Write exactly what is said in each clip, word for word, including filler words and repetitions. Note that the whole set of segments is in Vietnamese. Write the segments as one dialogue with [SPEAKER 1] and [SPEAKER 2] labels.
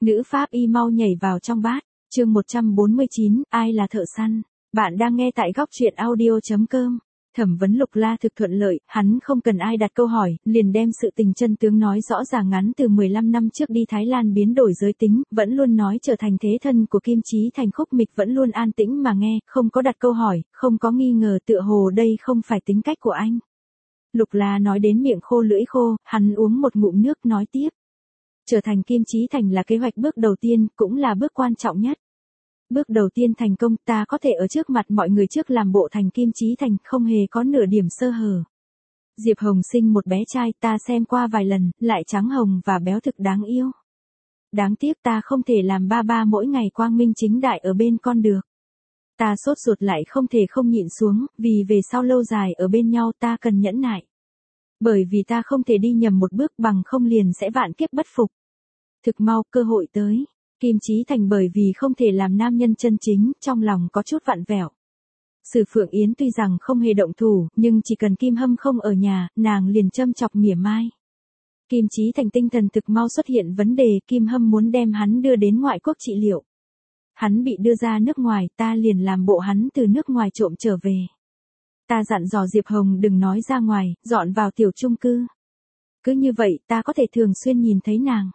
[SPEAKER 1] Nữ pháp y mau nhảy vào trong bát. Chương một trăm bốn mươi chín, ai là thợ săn? Bạn đang nghe tại góc truyện audio chấm com. Thẩm vấn Lục La thực thuận lợi, hắn không cần ai đặt câu hỏi, liền đem sự tình chân tướng nói rõ ràng ngắn từ mười lăm năm trước đi Thái Lan biến đổi giới tính, vẫn luôn nói trở thành thế thân của Kim Chí Thành. Khúc Mịch vẫn luôn an tĩnh mà nghe, không có đặt câu hỏi, không có nghi ngờ, tựa hồ đây không phải tính cách của anh. Lục La nói đến miệng khô lưỡi khô, hắn uống một ngụm nước nói tiếp. Trở thành Kim Chí Thành là kế hoạch bước đầu tiên, cũng là bước quan trọng nhất. Bước đầu tiên thành công, ta có thể ở trước mặt mọi người trước làm bộ thành Kim Chí Thành, không hề có nửa điểm sơ hở. Diệp Hồng sinh một bé trai, ta xem qua vài lần, lại trắng hồng và béo thực đáng yêu. Đáng tiếc ta không thể làm ba ba mỗi ngày quang minh chính đại ở bên con được. Ta sốt ruột lại không thể không nhịn xuống, vì về sau lâu dài ở bên nhau ta cần nhẫn nại. Bởi vì ta không thể đi nhầm một bước, bằng không liền sẽ vạn kiếp bất phục. Thực mau, cơ hội tới. Kim Chí Thành bởi vì không thể làm nam nhân chân chính, trong lòng có chút vặn vẹo. Sử Phượng Yến tuy rằng không hề động thủ, nhưng chỉ cần Kim Hâm không ở nhà, nàng liền châm chọc mỉa mai. Kim Chí Thành tinh thần thực mau xuất hiện vấn đề, Kim Hâm muốn đem hắn đưa đến ngoại quốc trị liệu. Hắn bị đưa ra nước ngoài, ta liền làm bộ hắn từ nước ngoài trộm trở về. Ta dặn dò Diệp Hồng đừng nói ra ngoài, dọn vào tiểu chung cư. Cứ như vậy, ta có thể thường xuyên nhìn thấy nàng.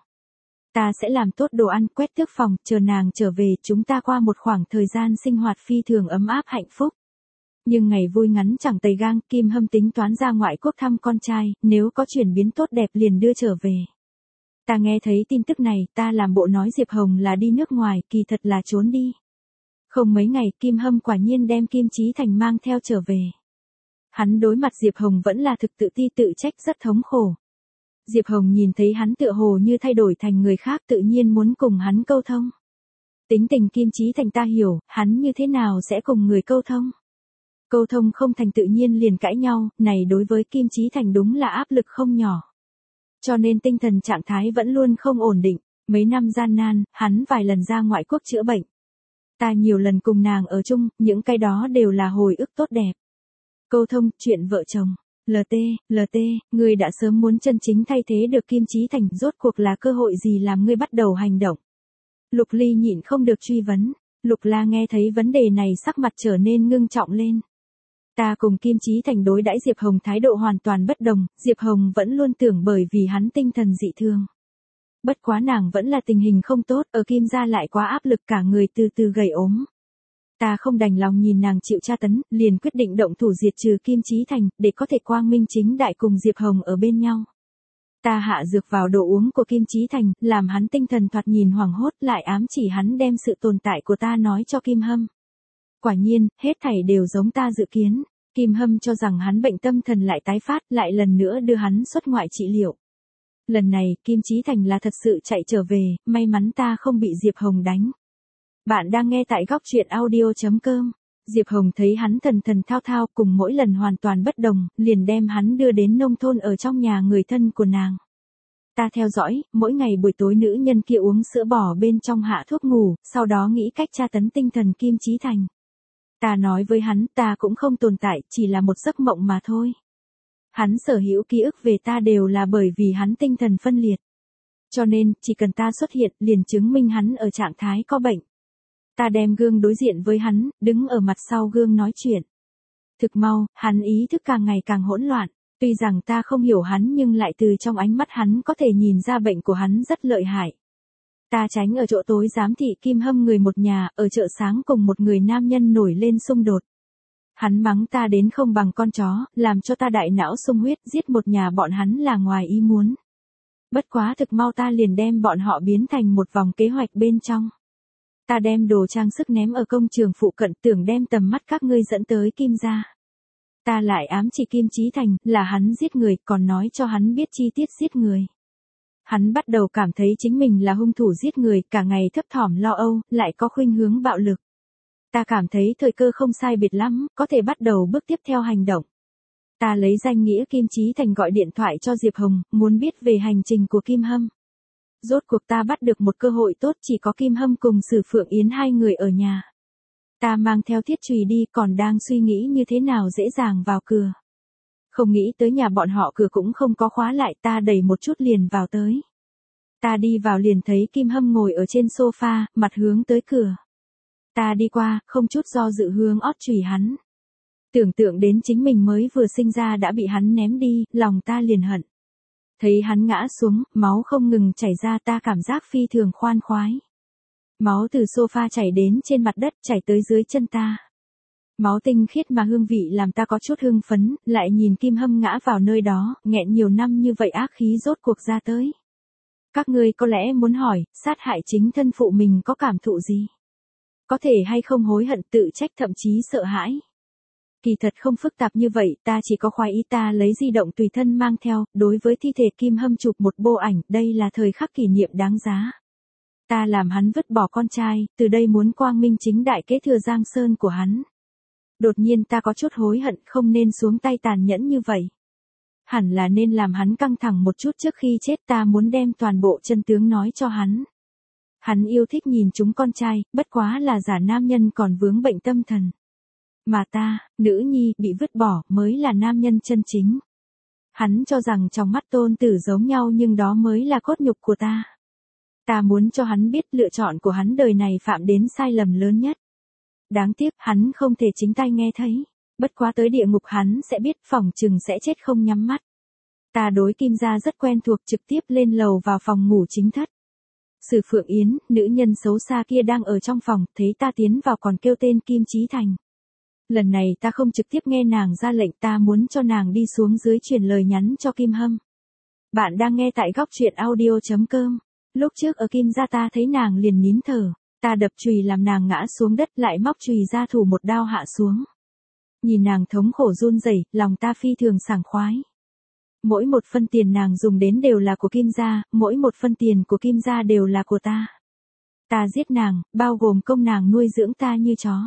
[SPEAKER 1] Ta sẽ làm tốt đồ ăn, quét tước phòng, chờ nàng trở về, chúng ta qua một khoảng thời gian sinh hoạt phi thường ấm áp hạnh phúc. Nhưng ngày vui ngắn chẳng tày gang, Kim Hâm tính toán ra ngoại quốc thăm con trai, nếu có chuyển biến tốt đẹp liền đưa trở về. Ta nghe thấy tin tức này, ta làm bộ nói Diệp Hồng là đi nước ngoài, kỳ thật là trốn đi. Không mấy ngày, Kim Hâm quả nhiên đem Kim Chí Thành mang theo trở về. Hắn đối mặt Diệp Hồng vẫn là thực tự ti tự trách, rất thống khổ. Diệp Hồng nhìn thấy hắn tựa hồ như thay đổi thành người khác, tự nhiên muốn cùng hắn câu thông. Tính tình Kim Chí Thành ta hiểu, hắn như thế nào sẽ cùng người câu thông. Câu thông không thành tự nhiên liền cãi nhau, này đối với Kim Chí Thành đúng là áp lực không nhỏ. Cho nên tinh thần trạng thái vẫn luôn không ổn định, mấy năm gian nan, hắn vài lần ra ngoại quốc chữa bệnh. Ta nhiều lần cùng nàng ở chung, những cái đó đều là hồi ức tốt đẹp. Câu thông, chuyện vợ chồng. lờ tê, lờ tê, ngươi đã sớm muốn chân chính thay thế được Kim Chí Thành, rốt cuộc là cơ hội gì làm ngươi bắt đầu hành động? Lục Ly nhịn không được truy vấn. Lục La nghe thấy vấn đề này sắc mặt trở nên ngưng trọng lên. Ta cùng Kim Chí Thành đối đãi Diệp Hồng thái độ hoàn toàn bất đồng, Diệp Hồng vẫn luôn tưởng bởi vì hắn tinh thần dị thường. Bất quá nàng vẫn là tình hình không tốt, ở Kim gia lại quá áp lực, cả người từ từ gầy ốm. Ta không đành lòng nhìn nàng chịu tra tấn, liền quyết định động thủ diệt trừ Kim Chí Thành, để có thể quang minh chính đại cùng Diệp Hồng ở bên nhau. Ta hạ dược vào đồ uống của Kim Chí Thành, làm hắn tinh thần thoạt nhìn hoảng hốt, lại ám chỉ hắn đem sự tồn tại của ta nói cho Kim Hâm. Quả nhiên, hết thảy đều giống ta dự kiến. Kim Hâm cho rằng hắn bệnh tâm thần lại tái phát, lại lần nữa đưa hắn xuất ngoại trị liệu. Lần này, Kim Chí Thành là thật sự chạy trở về, may mắn ta không bị Diệp Hồng đánh. Bạn đang nghe tại góc truyện audio chấm com. Diệp Hồng thấy hắn thần thần thao thao, cùng mỗi lần hoàn toàn bất đồng, liền đem hắn đưa đến nông thôn ở trong nhà người thân của nàng. Ta theo dõi, mỗi ngày buổi tối nữ nhân kia uống sữa bò bên trong hạ thuốc ngủ, sau đó nghĩ cách tra tấn tinh thần Kim Chí Thành. Ta nói với hắn, ta cũng không tồn tại, chỉ là một giấc mộng mà thôi. Hắn sở hữu ký ức về ta đều là bởi vì hắn tinh thần phân liệt. Cho nên, chỉ cần ta xuất hiện, liền chứng minh hắn ở trạng thái có bệnh. Ta đem gương đối diện với hắn, đứng ở mặt sau gương nói chuyện. Thực mau, hắn ý thức càng ngày càng hỗn loạn. Tuy rằng ta không hiểu hắn nhưng lại từ trong ánh mắt hắn có thể nhìn ra bệnh của hắn rất lợi hại. Ta tránh ở chỗ tối giám thị Kim Hâm người một nhà, ở chợ sáng cùng một người nam nhân nổi lên xung đột. Hắn mắng ta đến không bằng con chó, làm cho ta đại não sung huyết, giết một nhà bọn hắn là ngoài ý muốn. Bất quá thực mau ta liền đem bọn họ biến thành một vòng kế hoạch bên trong. Ta đem đồ trang sức ném ở công trường phụ cận, tưởng đem tầm mắt các ngươi dẫn tới Kim gia. Ta lại ám chỉ Kim Chí Thành, là hắn giết người, còn nói cho hắn biết chi tiết giết người. Hắn bắt đầu cảm thấy chính mình là hung thủ giết người, cả ngày thấp thỏm lo âu, lại có khuynh hướng bạo lực. Ta cảm thấy thời cơ không sai biệt lắm, có thể bắt đầu bước tiếp theo hành động. Ta lấy danh nghĩa Kim Chí Thành gọi điện thoại cho Diệp Hồng, muốn biết về hành trình của Kim Hâm. Rốt cuộc ta bắt được một cơ hội tốt, chỉ có Kim Hâm cùng Sử Phượng Yến hai người ở nhà. Ta mang theo thiết chùy đi, còn đang suy nghĩ như thế nào dễ dàng vào cửa. Không nghĩ tới nhà bọn họ cửa cũng không có khóa lại, ta đẩy một chút liền vào tới. Ta đi vào liền thấy Kim Hâm ngồi ở trên sofa, mặt hướng tới cửa. Ta đi qua, không chút do dự hướng ót chùy hắn. Tưởng tượng đến chính mình mới vừa sinh ra đã bị hắn ném đi, lòng ta liền hận. Thấy hắn ngã xuống, máu không ngừng chảy ra, ta cảm giác phi thường khoan khoái. Máu từ sofa chảy đến trên mặt đất, chảy tới dưới chân ta. Máu tinh khiết mà hương vị làm ta có chút hưng phấn, lại nhìn Kim Hâm ngã vào nơi đó, nghẹn nhiều năm như vậy ác khí rốt cuộc ra tới. Các ngươi có lẽ muốn hỏi, sát hại chính thân phụ mình có cảm thụ gì? Có thể hay không hối hận, tự trách, thậm chí sợ hãi? Kỳ thật không phức tạp như vậy, ta chỉ có khoái ý. Ta lấy di động tùy thân mang theo, đối với thi thể Kim Hâm chụp một bộ ảnh, đây là thời khắc kỷ niệm đáng giá. Ta làm hắn vứt bỏ con trai, từ đây muốn quang minh chính đại kế thừa Giang Sơn của hắn. Đột nhiên ta có chút hối hận, không nên xuống tay tàn nhẫn như vậy. Hẳn là nên làm hắn căng thẳng một chút trước khi chết, ta muốn đem toàn bộ chân tướng nói cho hắn. Hắn yêu thích nhìn chúng con trai, bất quá là giả nam nhân còn vướng bệnh tâm thần. Mà ta, nữ nhi, bị vứt bỏ mới là nam nhân chân chính. Hắn cho rằng trong mắt tôn tử giống nhau nhưng đó mới là cốt nhục của ta. Ta muốn cho hắn biết lựa chọn của hắn đời này phạm đến sai lầm lớn nhất. Đáng tiếc hắn không thể chính tay nghe thấy. Bất quá tới địa ngục hắn sẽ biết, phỏng chừng sẽ chết không nhắm mắt. Ta đối Kim gia rất quen thuộc, trực tiếp lên lầu vào phòng ngủ chính thất. Sử Phượng Yến, nữ nhân xấu xa kia đang ở trong phòng, thấy ta tiến vào còn kêu tên Kim Chí Thành. Lần này ta không trực tiếp nghe nàng ra lệnh, ta muốn cho nàng đi xuống dưới truyền lời nhắn cho Kim Hâm. Bạn đang nghe tại góc truyện audio chấm com. Lúc trước ở Kim gia ta thấy nàng liền nín thở, ta đập chùy làm nàng ngã xuống đất, lại móc chùy ra thủ một đao hạ xuống. Nhìn nàng thống khổ run rẩy, lòng ta phi thường sảng khoái. Mỗi một phân tiền nàng dùng đến đều là của Kim gia, mỗi một phân tiền của Kim gia đều là của ta. Ta giết nàng, bao gồm công nàng nuôi dưỡng ta như chó.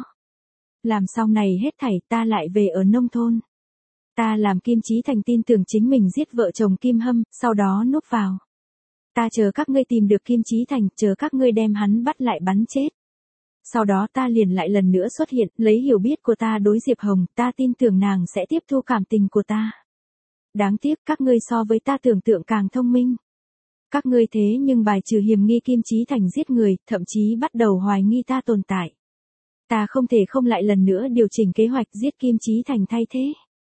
[SPEAKER 1] Làm xong này hết thảy, ta lại về ở nông thôn. Ta làm Kim Chí Thành tin tưởng chính mình giết vợ chồng Kim Hâm, sau đó núp vào. Ta chờ các ngươi tìm được Kim Chí Thành, chờ các ngươi đem hắn bắt lại bắn chết. Sau đó ta liền lại lần nữa xuất hiện, lấy hiểu biết của ta đối Diệp Hồng, ta tin tưởng nàng sẽ tiếp thu cảm tình của ta. Đáng tiếc các ngươi so với ta tưởng tượng càng thông minh. Các ngươi thế nhưng bài trừ hiểm nghi Kim Chí Thành giết người, thậm chí bắt đầu hoài nghi ta tồn tại. Ta không thể không lại lần nữa điều chỉnh kế hoạch giết Kim Chí Thành thay thế.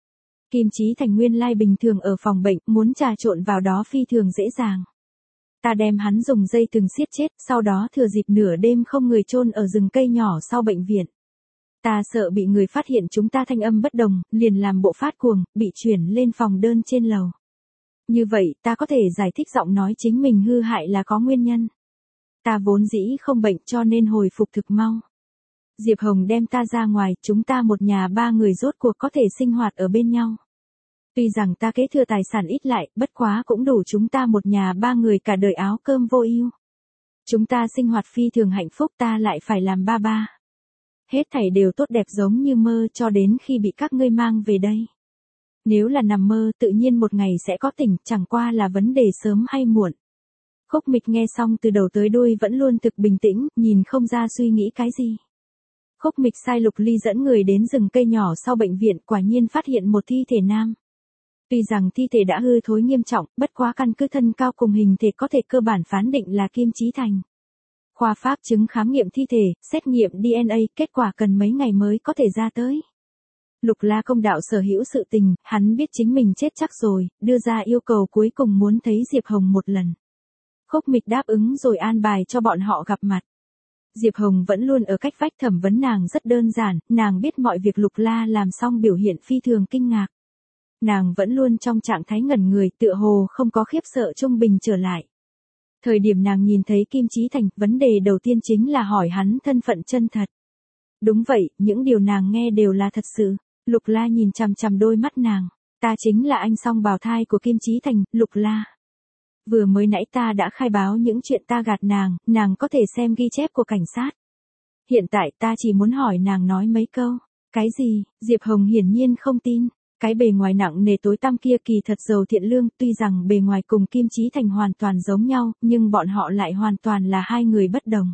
[SPEAKER 1] Kim Chí Thành nguyên lai bình thường ở phòng bệnh, muốn trà trộn vào đó phi thường dễ dàng. Ta đem hắn dùng dây từng siết chết, sau đó thừa dịp nửa đêm không người chôn ở rừng cây nhỏ sau bệnh viện. Ta sợ bị người phát hiện chúng ta thanh âm bất đồng, liền làm bộ phát cuồng, bị chuyển lên phòng đơn trên lầu. Như vậy, ta có thể giải thích giọng nói chính mình hư hại là có nguyên nhân. Ta vốn dĩ không bệnh cho nên hồi phục thực mau. Diệp Hồng đem ta ra ngoài, chúng ta một nhà ba người rốt cuộc có thể sinh hoạt ở bên nhau. Tuy rằng ta kế thừa tài sản ít lại, bất quá cũng đủ chúng ta một nhà ba người cả đời áo cơm vô ưu. Chúng ta sinh hoạt phi thường hạnh phúc, ta lại phải làm ba ba. Hết thảy đều tốt đẹp giống như mơ cho đến khi bị các ngươi mang về đây. Nếu là nằm mơ, tự nhiên một ngày sẽ có tỉnh, chẳng qua là vấn đề sớm hay muộn. Khúc Mịch nghe xong từ đầu tới đuôi vẫn luôn thực bình tĩnh, nhìn không ra suy nghĩ cái gì. Khúc Mịch sai Lục Ly dẫn người đến rừng cây nhỏ sau bệnh viện, quả nhiên phát hiện một thi thể nam. Tuy rằng thi thể đã hư thối nghiêm trọng, bất quá căn cứ thân cao cùng hình thể có thể cơ bản phán định là Kim Chí Thành. Khoa pháp chứng khám nghiệm thi thể, xét nghiệm đê en a, kết quả cần mấy ngày mới có thể ra tới. Lục La công đạo sở hữu sự tình, hắn biết chính mình chết chắc rồi, đưa ra yêu cầu cuối cùng muốn thấy Diệp Hồng một lần. Khúc Mịch đáp ứng rồi an bài cho bọn họ gặp mặt. Diệp Hồng vẫn luôn ở cách vách thẩm vấn nàng rất đơn giản, nàng biết mọi việc Lục La làm xong biểu hiện phi thường kinh ngạc. Nàng vẫn luôn trong trạng thái ngẩn người, tựa hồ không có khiếp sợ trung bình trở lại. Thời điểm nàng nhìn thấy Kim Chí Thành, vấn đề đầu tiên chính là hỏi hắn thân phận chân thật. Đúng vậy, những điều nàng nghe đều là thật sự. Lục La nhìn chằm chằm đôi mắt nàng. Ta chính là anh song bào thai của Kim Chí Thành, Lục La. Vừa mới nãy ta đã khai báo những chuyện ta gạt nàng, nàng có thể xem ghi chép của cảnh sát. Hiện tại ta chỉ muốn hỏi nàng nói mấy câu. Cái gì? Diệp Hồng hiển nhiên không tin. Cái bề ngoài nặng nề tối tăm kia kỳ thật giàu thiện lương, tuy rằng bề ngoài cùng Kim Chí Thành hoàn toàn giống nhau, nhưng bọn họ lại hoàn toàn là hai người bất đồng.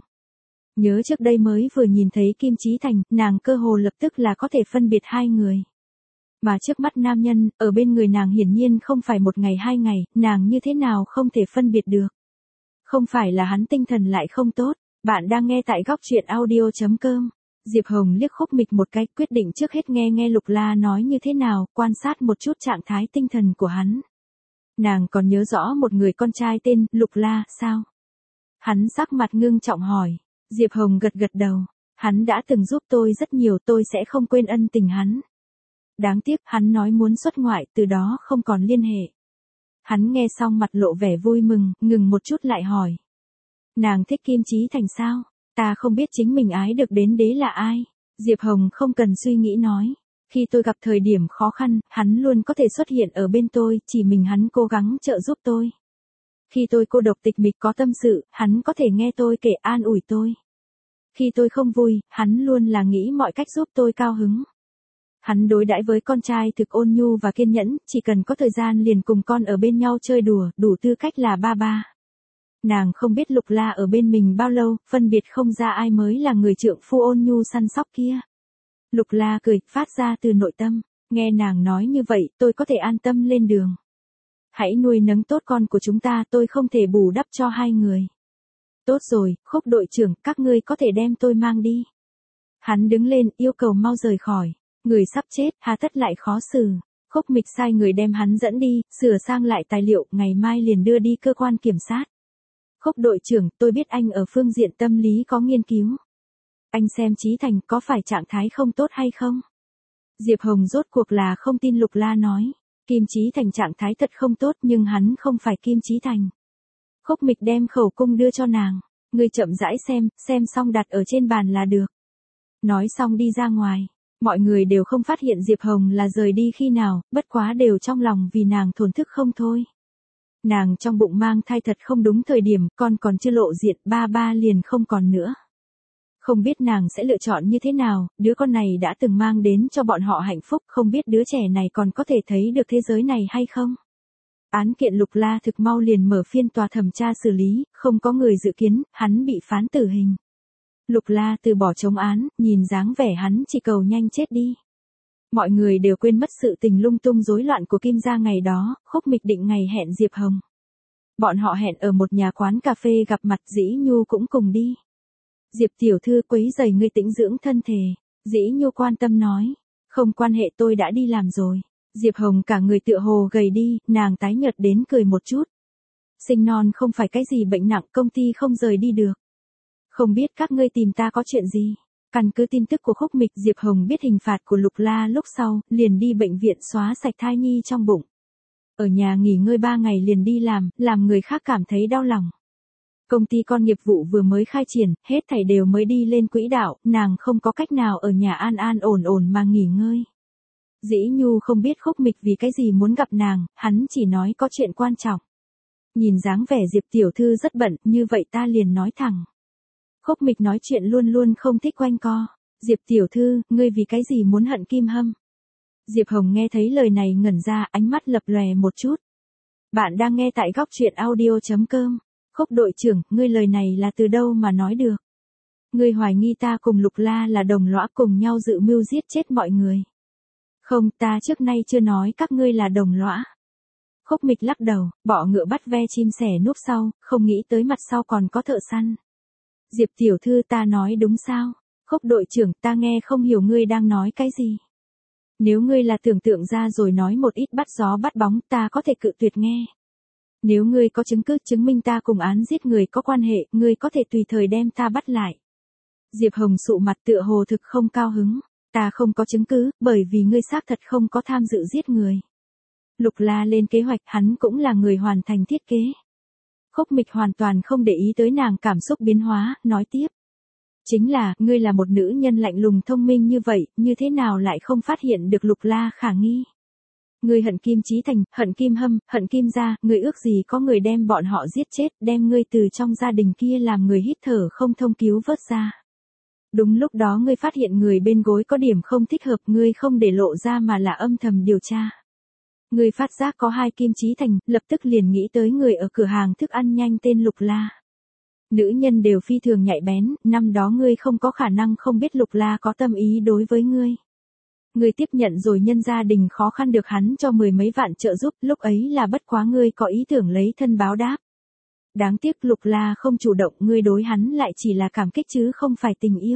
[SPEAKER 1] Nhớ trước đây mới vừa nhìn thấy Kim Chí Thành, nàng cơ hồ lập tức là có thể phân biệt hai người. Mà trước mắt nam nhân, ở bên người nàng hiển nhiên không phải một ngày hai ngày, nàng như thế nào không thể phân biệt được. Không phải là hắn tinh thần lại không tốt. Bạn đang nghe tại góc truyện audio.com. Diệp Hồng liếc Khúc Mịch một cái, quyết định trước hết nghe nghe Lục La nói như thế nào, quan sát một chút trạng thái tinh thần của hắn. Nàng còn nhớ rõ một người con trai tên Lục La, sao? Hắn sắc mặt ngưng trọng hỏi. Diệp Hồng gật gật đầu. Hắn đã từng giúp tôi rất nhiều, tôi sẽ không quên ân tình hắn. Đáng tiếc, hắn nói muốn xuất ngoại, từ đó không còn liên hệ. Hắn nghe xong mặt lộ vẻ vui mừng, ngừng một chút lại hỏi. Nàng thích Kim Chí Thành sao? Ta không biết chính mình ái được đến đế là ai. Diệp Hồng không cần suy nghĩ nói. Khi tôi gặp thời điểm khó khăn, hắn luôn có thể xuất hiện ở bên tôi, chỉ mình hắn cố gắng trợ giúp tôi. Khi tôi cô độc tịch mịch có tâm sự, hắn có thể nghe tôi kể an ủi tôi. Khi tôi không vui, hắn luôn là nghĩ mọi cách giúp tôi cao hứng. Hắn đối đãi với con trai thực ôn nhu và kiên nhẫn, chỉ cần có thời gian liền cùng con ở bên nhau chơi đùa, đủ tư cách là ba ba. Nàng không biết Lục La ở bên mình bao lâu, phân biệt không ra ai mới là người trượng phu ôn nhu săn sóc kia. Lục La cười, phát ra từ nội tâm, nghe nàng nói như vậy, tôi có thể an tâm lên đường. Hãy nuôi nấng tốt con của chúng ta, tôi không thể bù đắp cho hai người. Tốt rồi, Khúc đội trưởng, các ngươi có thể đem tôi mang đi. Hắn đứng lên, yêu cầu mau rời khỏi. Người sắp chết, hà tất lại khó xử. Khúc Mịch sai người đem hắn dẫn đi, sửa sang lại tài liệu, ngày mai liền đưa đi cơ quan kiểm sát. Khúc đội trưởng, tôi biết anh ở phương diện tâm lý có nghiên cứu. Anh xem Chí Thành có phải trạng thái không tốt hay không? Diệp Hồng rốt cuộc là không tin Lục La nói. Kim Chí Thành trạng thái thật không tốt nhưng hắn không phải Kim Chí Thành. Khúc Mịch đem khẩu cung đưa cho nàng. Ngươi chậm rãi xem, xem xong đặt ở trên bàn là được. Nói xong đi ra ngoài. Mọi người đều không phát hiện Diệp Hồng là rời đi khi nào, bất quá đều trong lòng vì nàng thổn thức không thôi. Nàng trong bụng mang thai thật không đúng thời điểm, con còn chưa lộ diện, ba ba liền không còn nữa. Không biết nàng sẽ lựa chọn như thế nào, đứa con này đã từng mang đến cho bọn họ hạnh phúc, không biết đứa trẻ này còn có thể thấy được thế giới này hay không. Án kiện Lục La thực mau liền mở phiên tòa thẩm tra xử lý, không có người dự kiến, hắn bị phán tử hình. Lục La từ bỏ chống án, nhìn dáng vẻ hắn chỉ cầu nhanh chết đi. Mọi người đều quên mất sự tình lung tung rối loạn của Kim gia ngày đó, Khúc Mịch định ngày hẹn Diệp Hồng. Bọn họ hẹn ở một nhà quán cà phê gặp mặt, Dĩ Nhu cũng cùng đi. Diệp tiểu thư quấy rầy ngươi tĩnh dưỡng thân thể. Dĩ Nhu quan tâm nói. Không quan hệ, tôi đã đi làm rồi. Diệp Hồng cả người tựa hồ gầy đi, nàng tái nhợt đến cười một chút. Sinh non không phải cái gì bệnh nặng, công ty không rời đi được. Không biết các ngươi tìm ta có chuyện gì? Căn cứ tin tức của Khúc Mịch, Diệp Hồng biết hình phạt của Lục La lúc sau, liền đi bệnh viện xóa sạch thai nhi trong bụng. Ở nhà nghỉ ngơi ba ngày liền đi làm, làm người khác cảm thấy đau lòng. Công ty con nghiệp vụ vừa mới khai triển, hết thảy đều mới đi lên quỹ đạo, nàng không có cách nào ở nhà an an ổn ổn mà nghỉ ngơi. Dĩ Nhu không biết Khúc Mịch vì cái gì muốn gặp nàng, hắn chỉ nói có chuyện quan trọng. Nhìn dáng vẻ Diệp tiểu thư rất bận, như vậy ta liền nói thẳng. Khúc Mịch nói chuyện luôn luôn không thích quanh co. Diệp tiểu thư, ngươi vì cái gì muốn hận Kim Hâm? Diệp Hồng nghe thấy lời này ngẩn ra, ánh mắt lập lòe một chút. Bạn đang nghe tại góc truyện audio.com. Khúc đội trưởng, ngươi lời này là từ đâu mà nói được? Ngươi hoài nghi ta cùng Lục La là đồng lõa cùng nhau dự mưu giết chết mọi người. Không, ta trước nay chưa nói các ngươi là đồng lõa. Khúc Mịch lắc đầu, bỏ ngựa bắt ve chim sẻ núp sau, không nghĩ tới mặt sau còn có thợ săn. Diệp tiểu thư, ta nói đúng sao? Khúc đội trưởng, ta nghe không hiểu ngươi đang nói cái gì. Nếu ngươi là tưởng tượng ra rồi nói một ít bắt gió bắt bóng, ta có thể cự tuyệt nghe. Nếu ngươi có chứng cứ chứng minh ta cùng án giết người có quan hệ, ngươi có thể tùy thời đem ta bắt lại. Diệp Hồng sụ mặt tựa hồ thực không cao hứng. Ta không có chứng cứ, bởi vì ngươi xác thật không có tham dự giết người. Lục La lên kế hoạch, hắn cũng là người hoàn thành thiết kế. Khúc Mịch hoàn toàn không để ý tới nàng cảm xúc biến hóa, nói tiếp. Chính là, ngươi là một nữ nhân lạnh lùng thông minh như vậy, như thế nào lại không phát hiện được Lục La khả nghi. Ngươi hận Kim Chí Thành, hận Kim Hâm, hận Kim gia, ngươi ước gì có người đem bọn họ giết chết, đem ngươi từ trong gia đình kia làm người hít thở không thông cứu vớt ra. Đúng lúc đó ngươi phát hiện người bên gối có điểm không thích hợp, ngươi không để lộ ra mà là âm thầm điều tra. Ngươi phát giác có hai Kim Chí Thành, lập tức liền nghĩ tới người ở cửa hàng thức ăn nhanh tên Lục La. Nữ nhân đều phi thường nhạy bén, năm đó ngươi không có khả năng không biết Lục La có tâm ý đối với ngươi. Ngươi tiếp nhận rồi nhân gia đình khó khăn được hắn cho mười mấy vạn trợ giúp, lúc ấy là bất quá ngươi có ý tưởng lấy thân báo đáp. Đáng tiếc Lục La không chủ động, ngươi đối hắn lại chỉ là cảm kích chứ không phải tình yêu.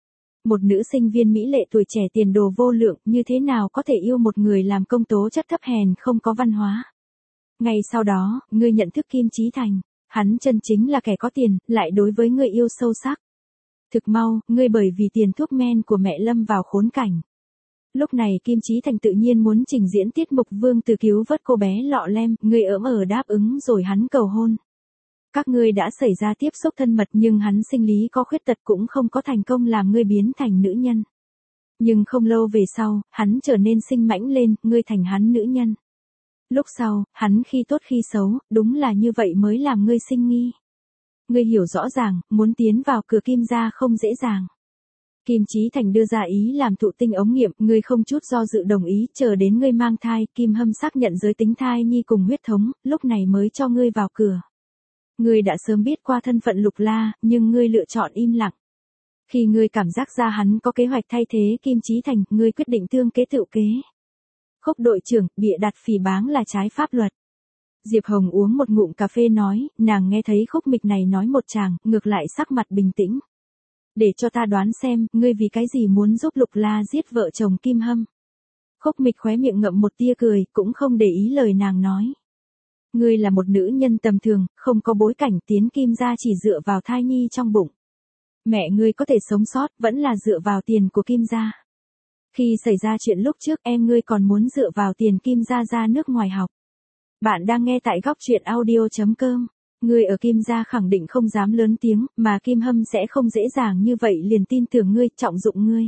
[SPEAKER 1] Một nữ sinh viên mỹ lệ tuổi trẻ tiền đồ vô lượng, như thế nào có thể yêu một người làm công tố chất thấp hèn không có văn hóa. Ngay sau đó, ngươi nhận thức Kim Chí Thành, hắn chân chính là kẻ có tiền, lại đối với ngươi yêu sâu sắc. Thực mau, ngươi bởi vì tiền thuốc men của mẹ lâm vào khốn cảnh. Lúc này Kim Chí Thành tự nhiên muốn trình diễn tiết mục Vương Tử cứu vớt cô bé lọ lem, ngươi ỡm ở đáp ứng rồi hắn cầu hôn. Các ngươi đã xảy ra tiếp xúc thân mật nhưng hắn sinh lý có khuyết tật cũng không có thành công làm ngươi biến thành nữ nhân. Nhưng không lâu về sau, hắn trở nên sinh mãnh lên, ngươi thành hắn nữ nhân. Lúc sau, hắn khi tốt khi xấu, đúng là như vậy mới làm ngươi sinh nghi. Ngươi hiểu rõ ràng, muốn tiến vào cửa Kim gia không dễ dàng. Kim Chí Thành đưa ra ý làm thụ tinh ống nghiệm, ngươi không chút do dự đồng ý, chờ đến ngươi mang thai, Kim Hâm xác nhận giới tính thai nhi cùng huyết thống, lúc này mới cho ngươi vào cửa. Ngươi đã sớm biết qua thân phận Lục La, nhưng ngươi lựa chọn im lặng. Khi ngươi cảm giác ra hắn có kế hoạch thay thế Kim Chí Thành, ngươi quyết định thương kế tựu kế. Khúc đội trưởng, bịa đặt phỉ báng là trái pháp luật. Diệp Hồng uống một ngụm cà phê nói, nàng nghe thấy Khúc Mịch này nói một tràng, ngược lại sắc mặt bình tĩnh. Để cho ta đoán xem, ngươi vì cái gì muốn giúp Lục La giết vợ chồng Kim Hâm. Khúc Mịch khóe miệng ngậm một tia cười, cũng không để ý lời nàng nói. Ngươi là một nữ nhân tầm thường, không có bối cảnh, tiến Kim gia chỉ dựa vào thai nhi trong bụng. Mẹ ngươi có thể sống sót, vẫn là dựa vào tiền của Kim gia. Khi xảy ra chuyện lúc trước, em ngươi còn muốn dựa vào tiền Kim gia ra nước ngoài học. Bạn đang nghe tại góc truyện audio chấm com. Ngươi ở Kim gia khẳng định không dám lớn tiếng, mà Kim Hâm sẽ không dễ dàng như vậy liền tin tưởng ngươi, trọng dụng ngươi.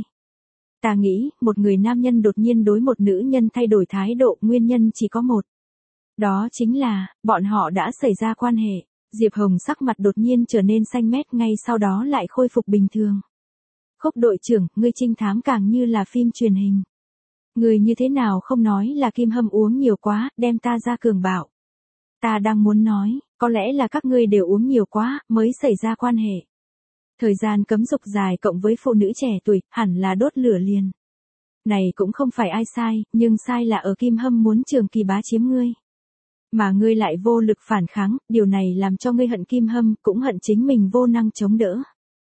[SPEAKER 1] Ta nghĩ, một người nam nhân đột nhiên đối một nữ nhân thay đổi thái độ, nguyên nhân chỉ có một. Đó chính là, bọn họ đã xảy ra quan hệ. Diệp Hồng sắc mặt đột nhiên trở nên xanh mét, ngay sau đó lại khôi phục bình thường. Khúc đội trưởng, ngươi trinh thám càng như là phim truyền hình. Ngươi như thế nào không nói là Kim Hâm uống nhiều quá, đem ta ra cường bạo. Ta đang muốn nói, có lẽ là các ngươi đều uống nhiều quá, mới xảy ra quan hệ. Thời gian cấm dục dài cộng với phụ nữ trẻ tuổi, hẳn là đốt lửa liền. Này cũng không phải ai sai, nhưng sai là ở Kim Hâm muốn trường kỳ bá chiếm ngươi. Mà ngươi lại vô lực phản kháng, điều này làm cho ngươi hận Kim Hâm, cũng hận chính mình vô năng chống đỡ.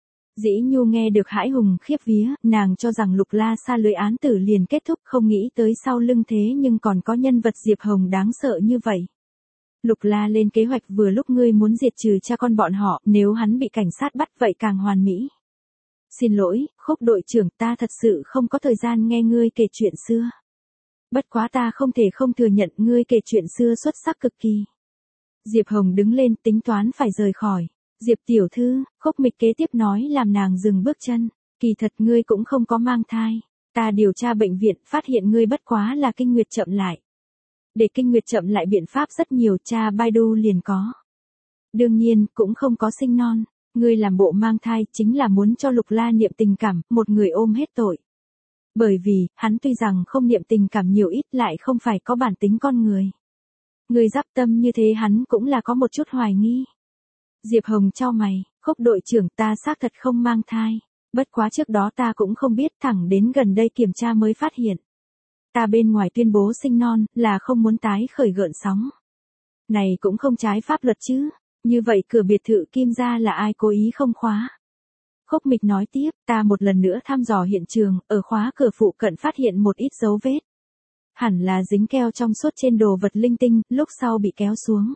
[SPEAKER 1] Dĩ Nhu nghe được hãi hùng khiếp vía, nàng cho rằng Lục La xa lưới án tử liền kết thúc, không nghĩ tới sau lưng thế nhưng còn có nhân vật Diệp Hồng đáng sợ như vậy. Lục La lên kế hoạch vừa lúc ngươi muốn diệt trừ cha con bọn họ, nếu hắn bị cảnh sát bắt vậy càng hoàn mỹ. Xin lỗi, Khúc đội trưởng, ta thật sự không có thời gian nghe ngươi kể chuyện xưa. Bất quá ta không thể không thừa nhận ngươi kể chuyện xưa xuất sắc cực kỳ. Diệp Hồng đứng lên tính toán phải rời khỏi. Diệp tiểu thư, Khúc Mịch kế tiếp nói làm nàng dừng bước chân. Kỳ thật ngươi cũng không có mang thai. Ta điều tra bệnh viện phát hiện ngươi bất quá là kinh nguyệt chậm lại. Để kinh nguyệt chậm lại biện pháp rất nhiều, cha Baidu liền có. Đương nhiên, cũng không có sinh non. Ngươi làm bộ mang thai chính là muốn cho Lục La niệm tình cảm, một người ôm hết tội. Bởi vì, hắn tuy rằng không niệm tình cảm nhiều ít lại không phải có bản tính con người. Ngươi giáp tâm như thế hắn cũng là có một chút hoài nghi. Diệp Hồng chau mày, Khúc đội trưởng, ta xác thật không mang thai. Bất quá trước đó ta cũng không biết, thẳng đến gần đây kiểm tra mới phát hiện. Ta bên ngoài tuyên bố sinh non, là không muốn tái khởi gợn sóng. Này cũng không trái pháp luật chứ. Như vậy cửa biệt thự Kim gia là ai cố ý không khóa? Khúc Mịch nói tiếp, ta một lần nữa thăm dò hiện trường, ở khóa cửa phụ cận phát hiện một ít dấu vết. Hẳn là dính keo trong suốt trên đồ vật linh tinh, lúc sau bị kéo xuống.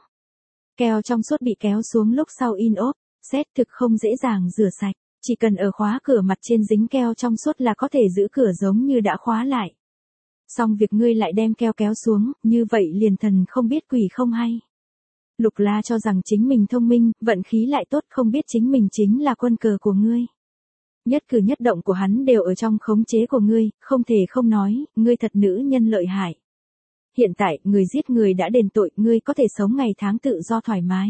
[SPEAKER 1] Keo trong suốt bị kéo xuống lúc sau in ốp, xét thực không dễ dàng rửa sạch, chỉ cần ở khóa cửa mặt trên dính keo trong suốt là có thể giữ cửa giống như đã khóa lại. Xong việc ngươi lại đem keo kéo xuống, như vậy liền thần không biết quỷ không hay. Lục La cho rằng chính mình thông minh, vận khí lại tốt, không biết chính mình chính là quân cờ của ngươi. Nhất cử nhất động của hắn đều ở trong khống chế của ngươi, không thể không nói, ngươi thật nữ nhân lợi hại. Hiện tại, người giết người đã đền tội, ngươi có thể sống ngày tháng tự do thoải mái.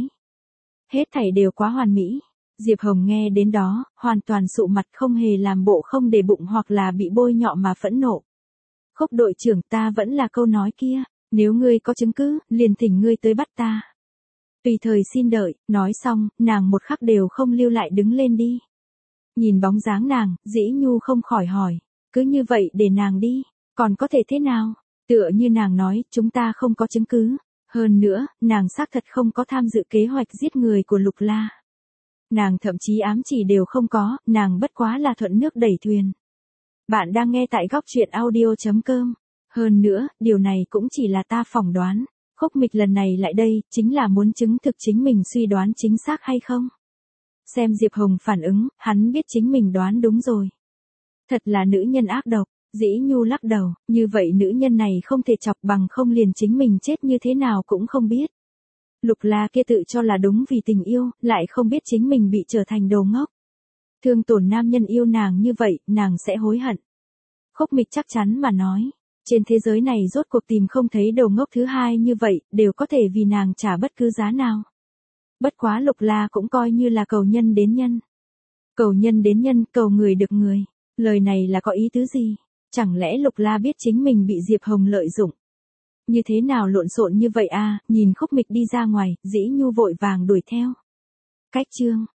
[SPEAKER 1] Hết thảy đều quá hoàn mỹ. Diệp Hồng nghe đến đó, hoàn toàn sụ mặt, không hề làm bộ không để bụng hoặc là bị bôi nhọ mà phẫn nộ. Khúc đội trưởng, ta vẫn là câu nói kia, nếu ngươi có chứng cứ, liền thỉnh ngươi tới bắt ta. Tùy thời xin đợi, nói xong, nàng một khắc đều không lưu lại đứng lên đi. Nhìn bóng dáng nàng, Dĩ Nhu không khỏi hỏi, cứ như vậy để nàng đi, còn có thể thế nào? Tựa như nàng nói, chúng ta không có chứng cứ, Hơn nữa, nàng xác thật không có tham dự kế hoạch giết người của Lục La. Nàng thậm chí ám chỉ đều không có, nàng bất quá là thuận nước đẩy thuyền. Bạn đang nghe tại góc truyện audio.com. Hơn nữa, điều này cũng chỉ là ta phỏng đoán. Khúc Mịch lần này lại đây, chính là muốn chứng thực chính mình suy đoán chính xác hay không. Xem Diệp Hồng phản ứng, hắn biết chính mình đoán đúng rồi. Thật là nữ nhân ác độc. Dĩ Nhu lắc đầu, như vậy nữ nhân này không thể chọc, bằng không liền chính mình chết như thế nào cũng không biết. Lục La kia tự cho là đúng vì tình yêu, lại không biết chính mình bị trở thành đồ ngốc. Thương tổn nam nhân yêu nàng như vậy, nàng sẽ hối hận. Khúc Mịch chắc chắn mà nói, trên thế giới này rốt cuộc tìm không thấy đồ ngốc thứ hai như vậy, đều có thể vì nàng trả bất cứ giá nào. Bất quá Lục La cũng coi như là cầu nhân đến nhân. Cầu nhân đến nhân, cầu người được người. Lời này là có ý tứ gì? Chẳng lẽ Lục La biết chính mình bị Diệp Hồng lợi dụng? Như thế nào lộn xộn như vậy a? À, nhìn Khúc Mịch đi ra ngoài, Dĩ Nhu vội vàng đuổi theo. Cách chương